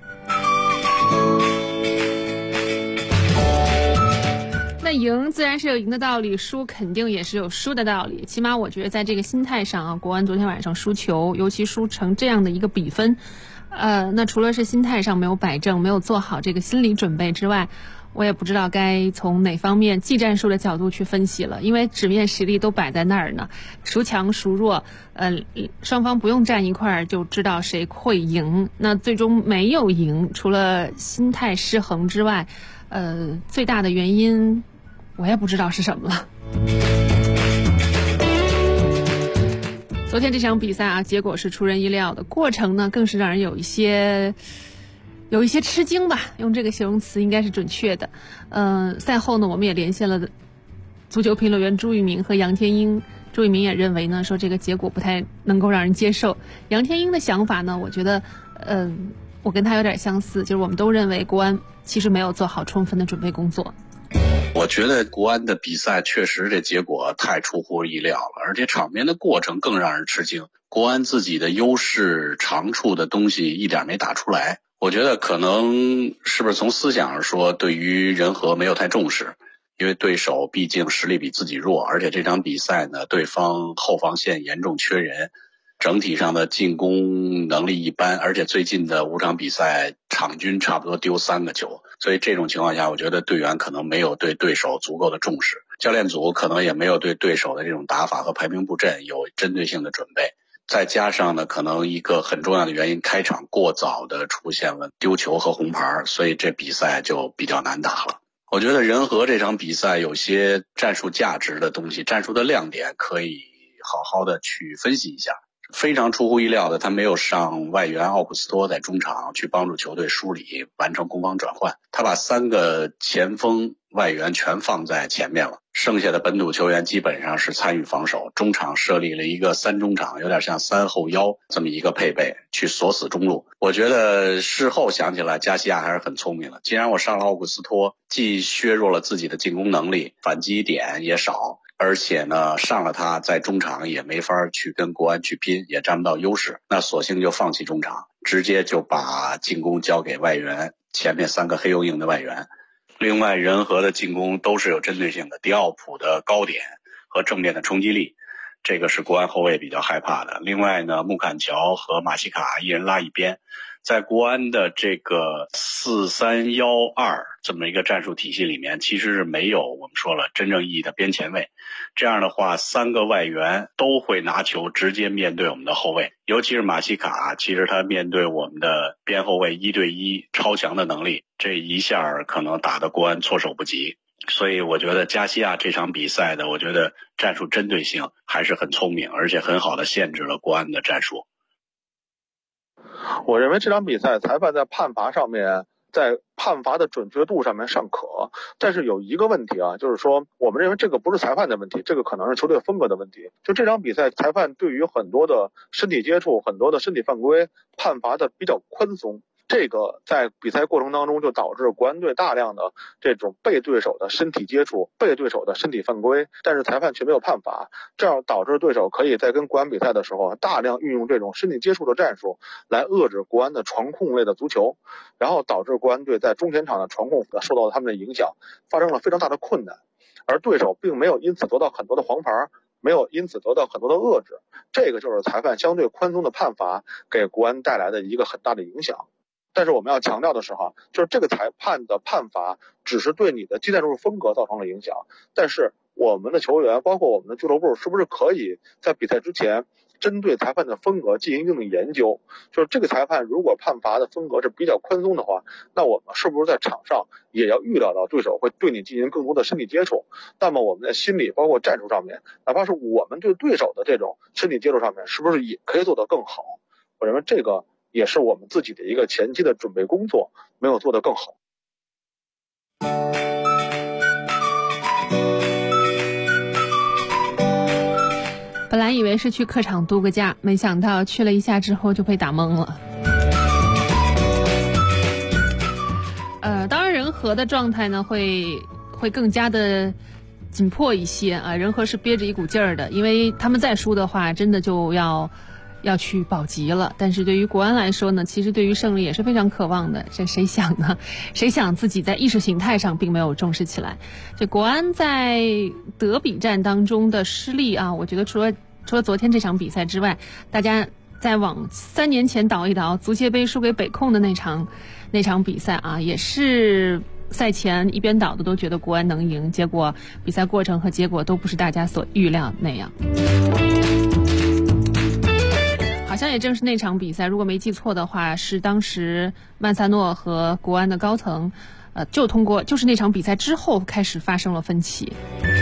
那赢自然是有赢的道理，输肯定也是有输的道理。起码我觉得在这个心态上啊，国安昨天晚上输球，尤其输成这样的一个比分。那除了是心态上没有摆正，没有做好这个心理准备之外，我也不知道该从哪方面技战术的角度去分析了，因为纸面实力都摆在那儿呢，孰强孰弱，双方不用站一块儿就知道谁会赢。那最终没有赢，除了心态失衡之外，最大的原因我也不知道是什么了。昨天这场比赛啊，结果是出人意料的，过程呢更是让人有一些吃惊吧，用这个形容词应该是准确的。赛后呢，我们也连线了足球评论员朱玉明和杨天英。朱玉明也认为呢，说这个结果不太能够让人接受。杨天英的想法呢，我觉得我跟他有点相似，就是我们都认为国安其实没有做好充分的准备工作。 我觉得国安的比赛确实这结果太出乎意料了，而且场面的过程更让人吃惊。国安自己的优势长处的东西一点没打出来，我觉得可能是不是从思想上说，对于人和没有太重视，因为对手毕竟实力比自己弱，而且这场比赛呢，对方后防线严重缺人，整体上的进攻能力一般，而且最近的5场比赛场均差不多丢3个球，所以这种情况下，我觉得队员可能没有对对手足够的重视，教练组可能也没有对对手的这种打法和排兵布阵有针对性的准备。再加上呢，可能一个很重要的原因，开场过早的出现了丢球和红牌，所以这比赛就比较难打了。我觉得人和这场比赛有些战术价值的东西，战术的亮点可以好好的去分析一下。非常出乎意料的，他没有上外援奥古斯托在中场去帮助球队梳理完成攻防转换，他把3个前锋外援全放在前面了，剩下的本土球员基本上是参与防守，中场设立了一个3中场，有点像3后腰这么一个配备去锁死中路。我觉得事后想起来加西亚还是很聪明的，既然我上了奥古斯托，既削弱了自己的进攻能力，反击点也少，而且呢，上了他在中场也没法去跟国安去拼，也占不到优势，那索性就放弃中场，直接就把进攻交给外援，前面3个黑又硬的外援。另外人和的进攻都是有针对性的，迪奥普的高点和正面的冲击力，这个是国安后卫比较害怕的。另外呢，穆坎乔和马西卡一人拉一边， 在国安的这个4-3-1-2这么一个战术体系里面，其实是没有我们说了真正意义的边前卫。这样的话，3个外援都会拿球直接面对我们的后卫，尤其是马西卡，其实他面对我们的边后卫1对1超强的能力，这一下可能打得国安措手不及。所以我觉得加西亚这场比赛的，我觉得战术针对性还是很聪明，而且很好的限制了国安的战术。 我认为这场比赛裁判在判罚上面，在判罚的准确度上面尚可，但是有一个问题啊，就是说我们认为这个不是裁判的问题，这个可能是球队风格的问题。就这场比赛裁判对于很多的身体接触、很多的身体犯规判罚的比较宽松，这个在比赛过程当中就导致国安队大量的这种被对手的身体接触、被对手的身体犯规，但是裁判却没有判罚，这样导致对手可以在跟国安比赛的时候大量运用这种身体接触的战术来遏制国安的传控类的足球，然后导致国安队在中前场的传控受到了他们的影响，发生了非常大的困难，而对手并没有因此得到很多的黄牌，没有因此得到很多的遏制，这个就是裁判相对宽松的判罚给国安带来的一个很大的影响。但是我们要强调的是就是这个裁判的判罚只是对你的技战术风格造成了影响，但是我们的球员包括我们的俱乐部是不是可以在比赛之前针对裁判的风格进行一定的研究，就是这个裁判如果判罚的风格是比较宽松的话，那我们是不是在场上也要预料到对手会对你进行更多的身体接触，那么我们在心理包括战术上面，哪怕是我们对对手的这种身体接触上面是不是也可以做得更好，我认为这个也是我们自己的一个前期的准备工作没有做得更好。 本来以为是去客场度个假，没想到去了一下之后就被打懵了。当然仁和的状态呢会更加的紧迫一些啊，仁和是憋着一股劲儿的，因为他们再输的话真的就要去保级了。但是对于国安来说呢，其实对于胜利也是非常渴望的，这谁想呢？谁想自己在意识形态上并没有重视起来。这国安在德比战当中的失利啊，我觉得除了昨天这场比赛之外，大家再往3年前倒一倒，足协杯输给北控的那场比赛啊，也是赛前一边倒的都觉得国安能赢，结果比赛过程和结果都不是大家所预料那样。好像也正是那场比赛，如果没记错的话，是当时曼萨诺和国安的高层就是那场比赛之后开始发生了分歧。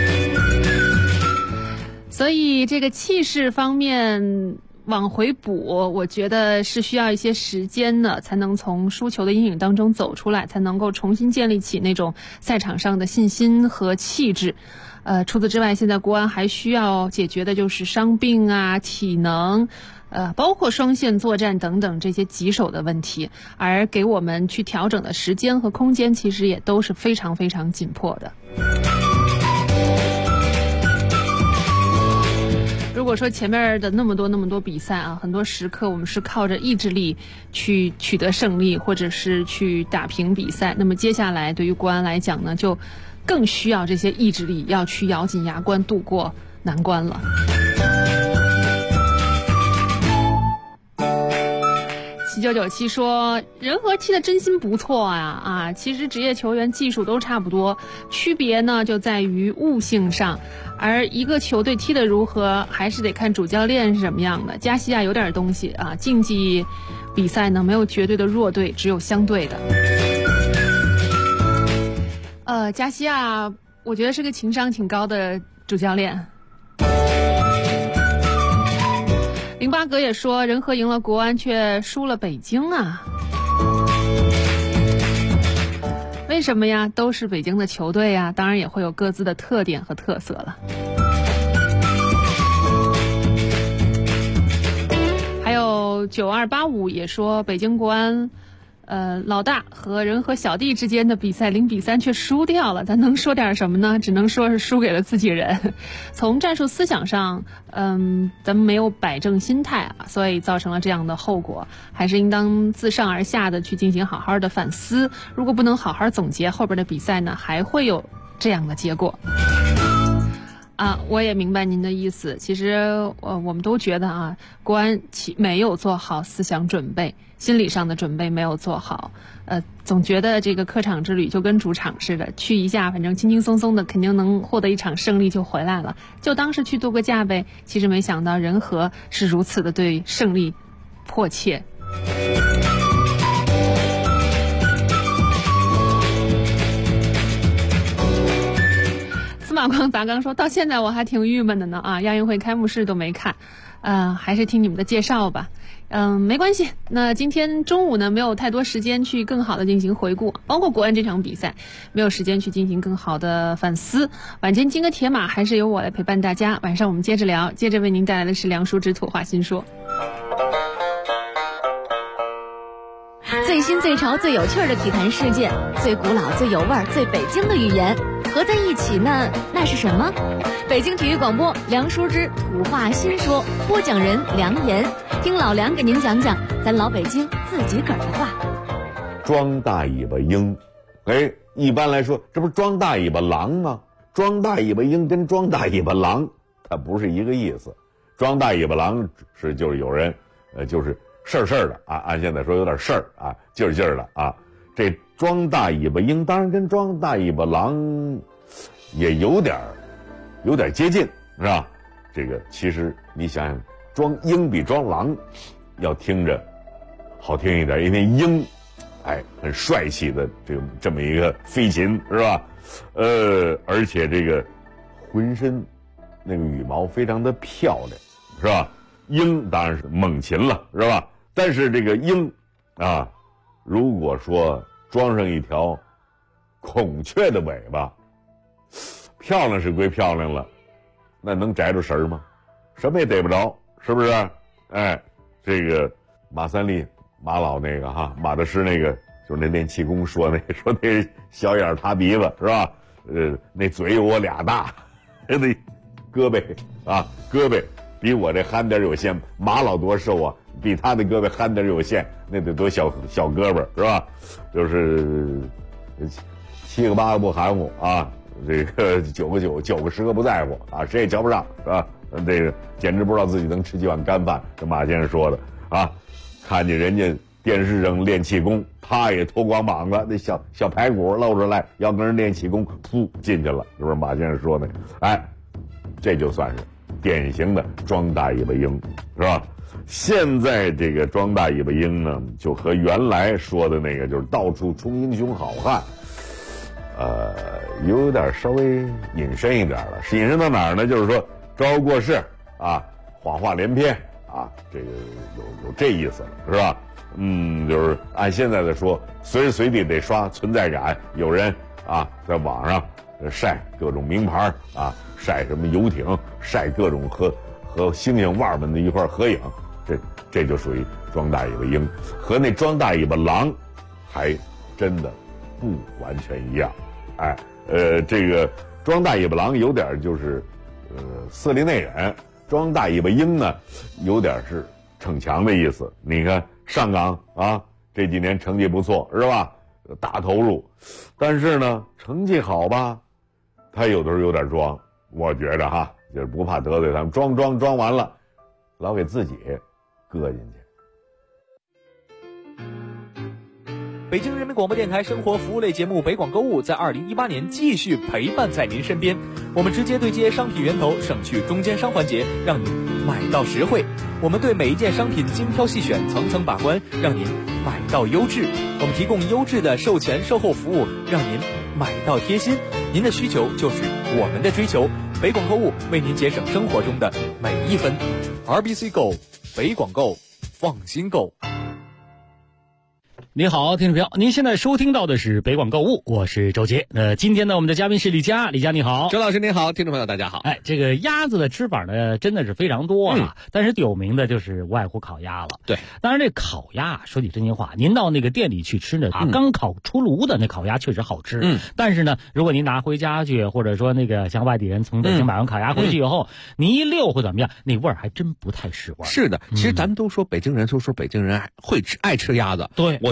所以这个气势方面往回补，我觉得是需要一些时间的，才能从输球的阴影当中走出来，才能够重新建立起那种赛场上的信心和气质。除此之外，现在国安还需要解决的就是伤病啊、体能，包括双线作战等等这些棘手的问题，而给我们去调整的时间和空间其实也都是非常非常紧迫的。如果说前面的那么多比赛啊，很多时刻我们是靠着意志力去取得胜利，或者是去打平比赛，那么接下来对于国安来讲呢，就更需要这些意志力，要去咬紧牙关度过难关了。7997说仁和踢的真心不错啊，其实职业球员技术都差不多，区别呢就在于悟性上，而一个球队踢得如何还是得看主教练是什么样的。加西亚有点东西啊，竞技比赛呢没有绝对的弱队，只有相对的。加西亚我觉得是个情商挺高的主教练。08格也说仁和赢了国安却输了北京啊，为什么呀？都是北京的球队呀，当然也会有各自的特点和特色了。还有9285也说北京国安老大和仁和小弟之间的比赛0比3却输掉了，咱能说点什么呢？只能说是输给了自己人。从战术思想上，咱们没有摆正心态啊，所以造成了这样的后果，还是应当自上而下的去进行好好的反思。如果不能好好总结后边的比赛呢，还会有这样的结果。 我也明白您的意思。其实我们都觉得啊，国安没有做好思想准备，心理上的准备没有做好。总觉得这个客场之旅就跟主场似的，去一下反正轻轻松松的，肯定能获得一场胜利就回来了，就当是去度个假呗。其实没想到人和是如此的对胜利迫切。司马光砸缸说，到现在我还挺郁闷的呢啊，亚运会开幕式都没看，还是听你们的介绍吧。没关系。那今天中午呢，没有太多时间去更好的进行回顾，包括国安这场比赛，没有时间去进行更好的反思。晚间金戈铁马还是由我来陪伴大家。晚上我们接着聊，接着为您带来的是梁淑芝土话新说。 最新最潮最有趣的体坛事件，最古老最有味儿最北京的语言合在一起呢，那是什么？北京体育广播梁淑芝土话新说，播讲人梁岩，听老梁给您讲讲咱老北京自己个儿的话。 装大尾巴鹰，一般来说这不是装大尾巴狼吗？装大尾巴鹰跟装大尾巴狼它不是一个意思。装大尾巴狼是就是有人就是事儿的啊，按现在说有点事儿啊，劲儿的啊。这装大尾巴鹰当然跟装大尾巴狼也有点接近，是吧？这个其实你想想，装鹰比装狼要听着好听一点，因为鹰很帅气的这么一个飞禽，是吧？而且这个浑身那个羽毛非常的漂亮，是吧？鹰当然是猛禽了，是吧？但是这个鹰啊，如果说装上一条孔雀的尾巴，漂亮是归漂亮了，那能摘着神吗？什么也逮不着，是不是？这个马三立马老那个马大师那个，就是那练气功说那小眼塌鼻子，是吧？那嘴有我俩大，那胳膊比我这憨点有限。马老多瘦啊，比他的胳膊憨点有限，那得多小胳膊，是吧？就是7个8个不含糊啊，这个9个9，9个10个不在乎啊，谁也瞧不上，是吧？这个简直不知道自己能吃几碗干饭，这马先生说的啊。看见人家电视上练气功，他也脱光膀子，那小排骨露出来，要跟人练气功，噗进去了，是不是马先生说的？这就算是典型的装大尾巴鹰，是吧？现在这个装大尾巴鹰呢，就和原来说的那个就是到处冲英雄好汉，有点稍微引申一点了。是引申到哪儿呢？就是说招过世啊，谎话连篇啊，这个有这意思了，是吧？就是按现在的说，随时随地得刷存在感，有人啊在网上晒各种名牌啊，晒什么游艇，晒各种和星星腕们的一块合影，这就属于装大尾巴鹰，和那装大尾巴狼还真的不完全一样。这个装大尾巴狼有点就是色厉内荏，装大尾巴鹰呢有点是逞强的意思。你看上港啊，这几年成绩不错，是吧？大投入，但是呢成绩好吧，他有的时候有点装，我觉得就是不怕得罪他们，装完了老给自己搁进去。 北京人民广播电台生活服务类节目北广购物在2018年继续陪伴在您身边，我们直接对接商品源头，省去中间商环节，让您买到实惠。我们对每一件商品精挑细选，层层把关，让您买到优质。我们提供优质的售前售后服务，让您买到贴心。您的需求就是我们的追求，北广购物为您节省生活中的每一分。RBC Go， 北广购，放心购。 你好，听众朋友，您现在收听到的是北广购物，我是周杰。今天呢，我们的嘉宾是李佳，李佳你好。 周老师您好，听众朋友大家好。 这个鸭子的吃法呢，真的是非常多啊，但是有名的就是无外乎烤鸭了。 对， 当然这烤鸭说句真心话，您到那个店里去吃呢，刚烤出炉的那烤鸭确实好吃。但是呢，如果您拿回家去，或者说那个像外地人从北京买完烤鸭回去以后，你一溜或怎么样，那味儿还真不太是味儿。 是的，其实咱们都说北京人，说北京人爱吃鸭子。 对， 我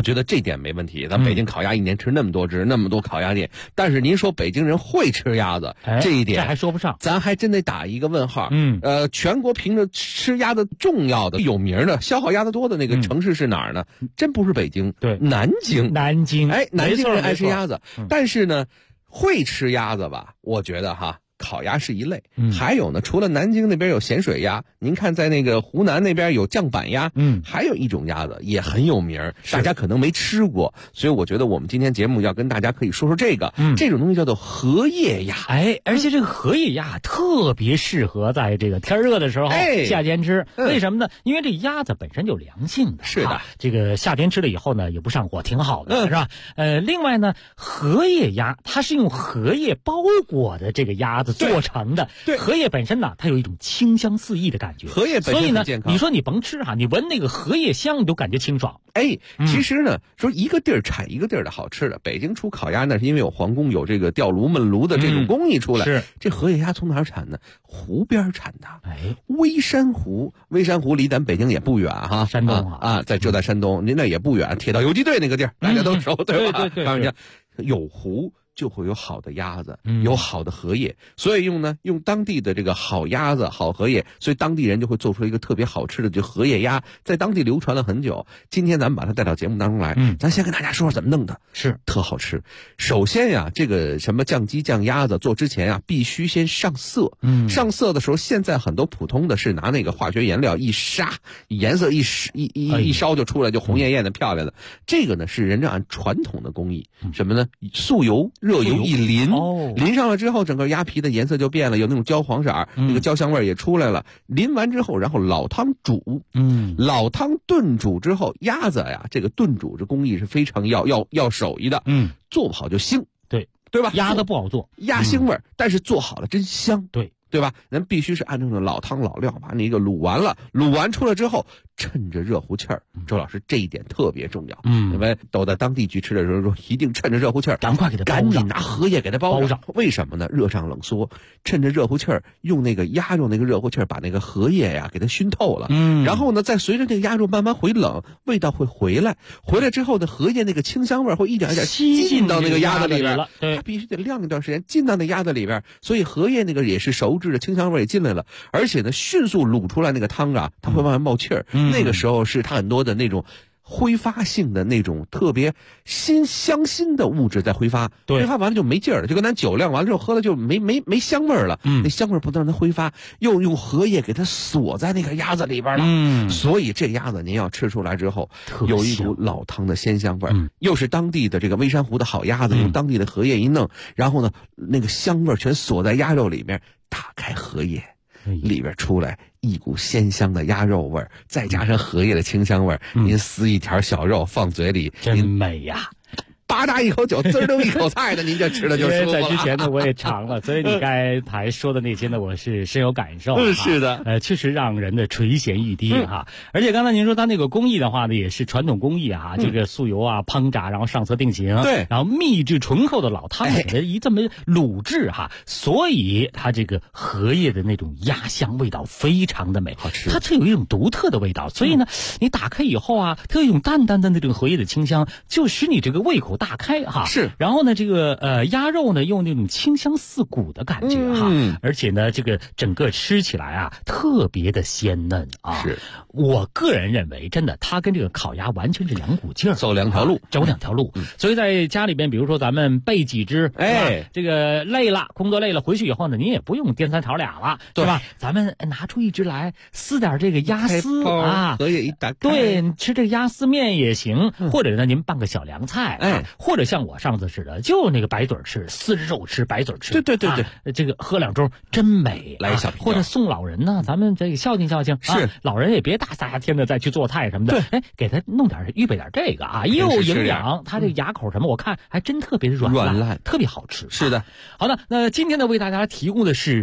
觉得这点没问题。咱北京烤鸭一年吃那么多只，那么多烤鸭店，但是您说北京人会吃鸭子，这一点这还说不上， 咱还真得打一个问号。全国凭着吃鸭子重要的、有名的、消耗鸭子多的那个城市是哪儿呢？真不是北京， 对， 南京。 南京， 南京人爱吃鸭子，但是呢，会吃鸭子吧？我觉得烤鸭是一类，还有呢，除了南京那边有咸水鸭，您看在那个湖南那边有酱板鸭，还有一种鸭子也很有名，大家可能没吃过，所以我觉得我们今天节目要跟大家可以说说这个，这种东西叫做荷叶鸭， 而且这个荷叶鸭特别适合在这个天热的时候，夏天吃，为什么呢？因为这鸭子本身就凉性的， 是的， 这个夏天吃了以后呢，也不上火，挺好的，是吧？另外呢，荷叶鸭它是用荷叶包裹的这个鸭子做成的，对，荷叶本身呢，它有一种清香四溢的感觉。 荷叶本身很健康， 所以呢，你说你甭吃你闻那个荷叶香，你都感觉清爽。 其实呢，说一个地儿产一个地儿的好吃的，北京出烤鸭那是因为有皇宫有这个吊炉焖炉的这种工艺出来。 是这荷叶鸭从哪儿产的？湖边产的。微山湖离咱北京也不远山东就在山东，您那也不远，铁道游击队那个地儿大家都熟，对吧？ 对， 有湖就会有好的鸭子，有好的荷叶，所以用当地的这个好鸭子、好荷叶，所以当地人就会做出一个特别好吃的就荷叶鸭，在当地流传了很久。今天咱们把它带到节目当中来，咱先跟大家说说怎么弄的， 是特好吃。首先呀，这个什么酱鸡、酱鸭子做之前啊，必须先上色。上色的时候，现在很多普通的是拿那个化学颜料一杀，颜色一烧就出来，就红艳艳的、漂亮的。这个呢是人家按传统的工艺，什么呢？素油。热油一淋，淋上了之后，整个鸭皮的颜色就变了，有那种焦黄色，那个焦香味也出来了。淋完之后，然后老汤煮，老汤炖煮之后，鸭子呀，这个炖煮这工艺是非常要手艺的，做不好就腥，对吧？ 鸭子不好做， 鸭腥味，但是做好了真香， 对吧？咱必须是按照老汤老料把那个卤完了，卤完出来之后，趁着热乎气儿。周老师这一点特别重要，因为都在当地去吃的时候说，一定趁着热乎气儿， 赶快给它包上， 赶紧拿荷叶给它包上。为什么呢？热上冷缩，趁着热乎气儿，用那个鸭肉那个热乎气儿把那个荷叶呀给它熏透了。然后呢，再随着这个鸭肉慢慢回冷，味道会回来。回来之后呢，荷叶那个清香味会一点一点进到那个鸭子里边了。它必须得晾一段时间，进到那鸭子里边。所以荷叶那个也是熟制的，清香味也进来了。而且呢，迅速卤出来那个汤啊，它会慢慢冒气儿。那个时候是它很多的那种挥发性的那种特别香辛的物质在挥发，挥发完了就没劲儿了，就跟咱酒酿完了之后喝了就没香味儿了。那香味儿不能让它挥发，又用荷叶给它锁在那个鸭子里边了。所以这鸭子您要吃出来之后，有一股老汤的鲜香味儿，又是当地的这个微山湖的好鸭子，用当地的荷叶一弄，然后呢，那个香味儿全锁在鸭肉里面，打开荷叶。里边出来一股鲜香的鸭肉味儿，再加上荷叶的清香味儿，您撕一条小肉放嘴里， 真美呀！ 吧嗒一口酒，滋儿一口菜的，您这吃的就舒服了。 在之前呢，我也尝了，所以你刚才说的那些呢，我是深有感受。 是的， 确实让人的垂涎欲滴哈。而且刚才您说它那个工艺的话呢，也是传统工艺哈，这个素油啊烹炸，然后上色定型， 对， 然后秘制醇厚的老汤给它这么卤制哈，所以它这个荷叶的那种鸭香味道非常的美， 好吃。 它有一种独特的味道，所以呢，你打开以后啊，它有一种淡淡的那种荷叶的清香，就使你这个胃口大开哈。 是， 然后呢，这个鸭肉呢，用那种清香四骨的感觉哈，而且呢，这个整个吃起来啊，特别的鲜嫩啊。 是， 我个人认为，真的，它跟这个烤鸭完全是两股劲儿， 走两条路， 走两条路。所以在家里边，比如说咱们备几只，这个累了，工作累了，回去以后呢，您也不用颠三调俩了，对吧？咱们拿出一只来，撕点这个鸭丝啊， 荷叶一打开， 对，吃这个鸭丝面也行，或者呢，您拌个小凉菜，或者像我上次似的，就那个白嘴吃，撕着肉吃，白嘴吃。 对， 这个喝两盅真美。 来一小瓶， 或者送老人呢，咱们这个孝敬孝敬。 是， 老人也别大夏天的再去做菜什么的。对，给他弄点预备点这个啊，又营养，他这个牙口什么，我看还真特别的软烂，特别好吃。 是的。 好的，那今天呢，为大家提供的是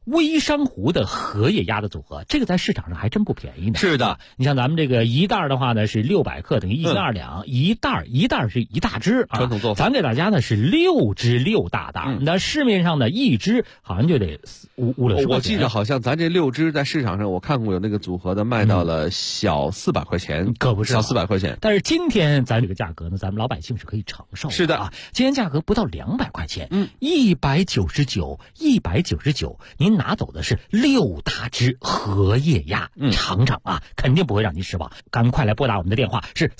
微珊瑚的荷叶鸭的组合，这个在市场上还真不便宜呢。 是的， 你像咱们这个一袋的话呢是600克，等于1斤2两，一袋是一大只啊。 传统做法， 咱给大家呢是6只6大袋，那市面上呢一只好像就得5-60块钱。 我记得好像咱这6只在市场上我看过有那个组合的卖到了小400块钱， 可不是小400块钱。 但是今天咱这个价格呢，咱们老百姓是可以承受的。 是的啊，今天价格不到200块钱，199，您拿走的是6大只荷叶鸭，尝尝啊，肯定不会让您失望。赶快来拨打我们的电话是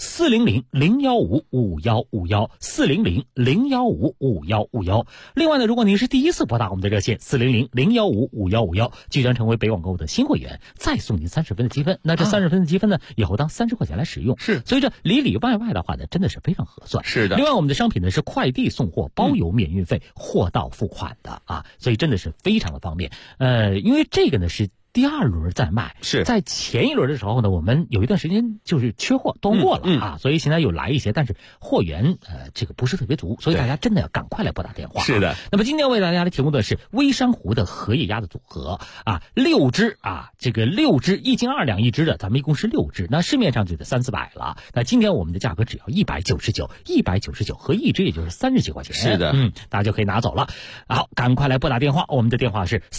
400-015-5151，400-015-5151。另外呢，如果您是第一次拨打我们的热线400-015-5151，即将成为北广购物的新会员，再送您30分的积分。那这30分的积分呢，以后当30块钱来使用。 是， 所以这里外的话呢，真的是非常合算。 是的。 另外，我们的商品呢是快递送货，包邮免运费，货到付款的啊，所以真的是非常的方便。因为这个呢是第2轮在卖， 是在前1轮的时候呢，我们有一段时间就是缺货断货了啊，所以现在又来一些，但是货源这个不是特别足，所以大家真的要赶快来拨打电话。 是的。 那么今天为大家来提供的是微珊瑚的荷叶鸭的组合啊，6只啊，这个6只1斤2两一只的，咱们一共是6只，那市面上就得300-400了。那今天我们的价格只要199，和一只也就是30几块钱。 是的， 大家就可以拿走了。好，赶快来拨打电话，我们的电话是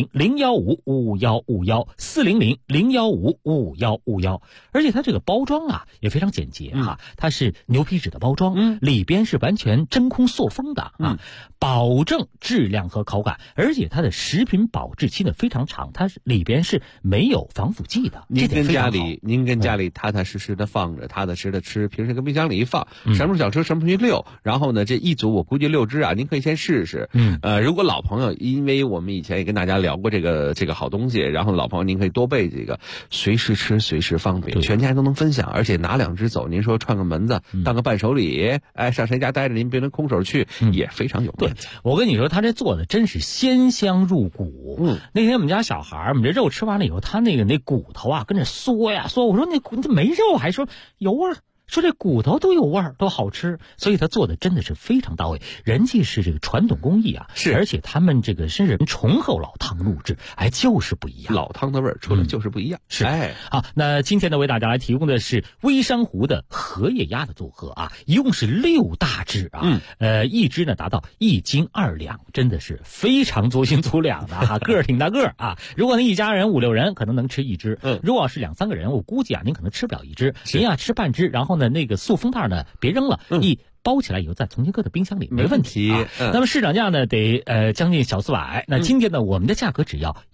400-015-5151，400-015-5151。而且它这个包装啊也非常简洁哈，它是牛皮纸的包装，里边是完全真空塑封的啊，保证质量和口感，而且它的食品保质期呢非常长，它里边是没有防腐剂的。 您跟家里踏踏实实的放着，踏踏实实的吃，平时跟冰箱里一放，什么时候想吃什么时候去溜。然后呢，这一组我估计6只啊，您可以先试试。如果老朋友，因为我们以前也跟大家聊过这个好东西，然后老朋友您可以多备几个，随时吃随时方便，全家都能分享，而且拿2只走，您说串个门子当个伴手礼，上谁家待着您别能空手去，也非常有面子。 我跟你说，他这做的真是鲜香入骨。那天我们家小孩，我们这肉吃完了以后，他那骨头啊跟着嗦呀嗦，我说那没肉，还说有味儿。说这骨头都有味儿，都好吃，所以他做的真的是非常到位。人家是这个传统工艺啊， 是， 而且他们这个是醇厚老汤录制，就是不一样， 老汤的味儿出来就是不一样。 是，好，那今天呢为大家来提供的是微珊瑚的荷叶鸭的组合啊，一共是6大只啊，一只呢达到1斤2两，真的是非常足斤足两的哈，个儿挺大个儿啊。如果您一家人5-6人，可能能吃1只，如果是2-3个人，我估计啊您可能吃不了1只，您啊吃半只，然后呢那个塑封袋呢别扔了，包起来以后再重新搁到冰箱里，没问题。那么市场价呢得将近小400，那今天呢我们的价格只要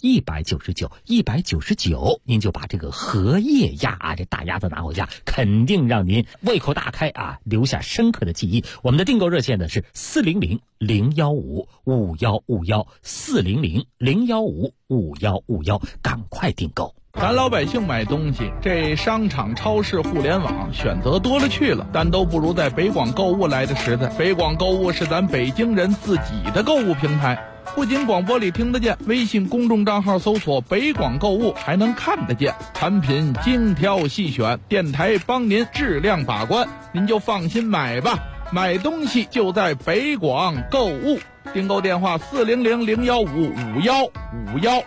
199，您就把这个荷叶鸭啊这大鸭子拿回家，肯定让您胃口大开啊，留下深刻的记忆。我们的订购热线呢是400-015-5151，400-015-5151，赶快订购。 咱老百姓买东西，这商场、超市、互联网选择多了去了，但都不如在北广购物来的实在。北广购物是咱北京人自己的购物平台，不仅广播里听得见，微信公众账号搜索北广购物还能看得见，产品精挑细选，电台帮您质量把关，您就放心买吧。买东西就在北广购物，订购电话400-015-5151。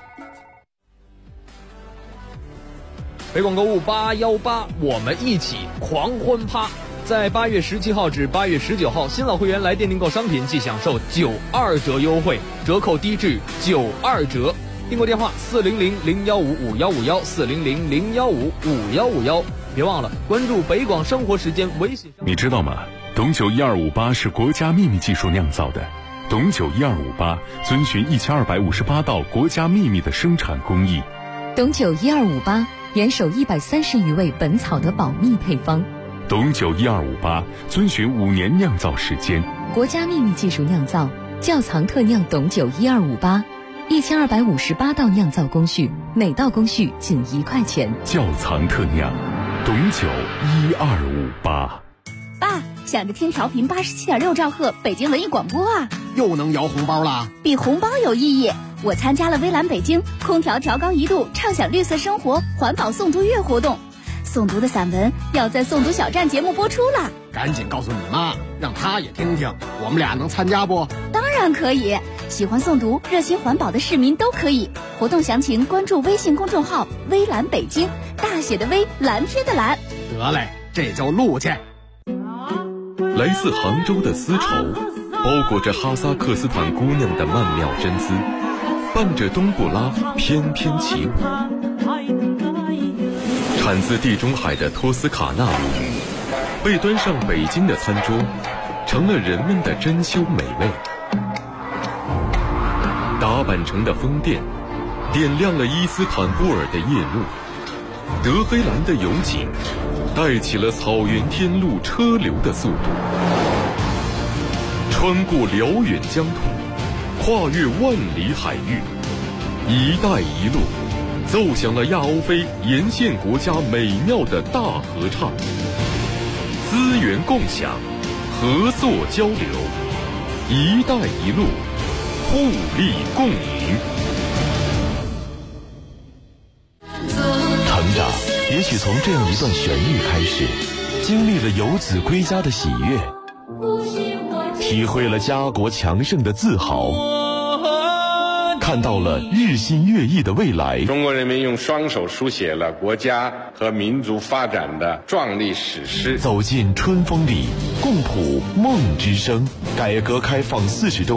北广购物818，我们一起狂欢趴！在8月17号至8月19号，新老会员来电订购商品即享受92折优惠，折扣低至92折。订购电话400-015-5151，400-015-5151。别忘了关注北广生活时间微信。 你知道吗？董酒1258是国家秘密技术酿造的。董酒1258遵循1258道国家秘密的生产工艺。 董酒1258严守130余位本草的保密配方。 董酒1258遵循5年酿造时间， 国家秘密技术酿造，窖藏特酿董酒1258，1258道酿造工序，每道工序仅1块钱。 窖藏特酿，董酒1258。 爸，想着听调频87.6兆赫北京文艺广播啊， 又能摇红包啦！ 比红包有意义。我参加了微蓝北京空调调高1度畅享绿色生活环保诵读月活动，诵读的散文要在诵读小站节目播出了。 赶紧告诉你妈，让她也听听，我们俩能参加不？ 当然可以， 喜欢诵读、热心环保的市民都可以。活动详情关注微信公众号“微蓝北京”，大写的微，蓝天的蓝。 得嘞，这就录去。 来自杭州的丝绸，包裹着哈萨克斯坦姑娘的曼妙真姿，伴着冬不拉翩翩起舞。产自地中海的托斯卡纳母语，被端上北京的餐桌，成了人们的珍馐美味。达坂城的风电点亮了伊斯坦布尔的夜幕，德黑兰的油井带起了草原天路车流的速度，穿过辽远疆土，跨越万里海域，一带一路奏响了亚欧非沿线国家美妙的大合唱，资源共享，合作交流，一带一路，互利共赢。 成长也许从这样一段旋律开始，经历了游子归家的喜悦，体会了家国强盛的自豪，看到了日新月异的未来。 中国人民用双手书写了国家和民族发展的壮丽史诗。 走进春风里，共谱梦之声。改革开放40周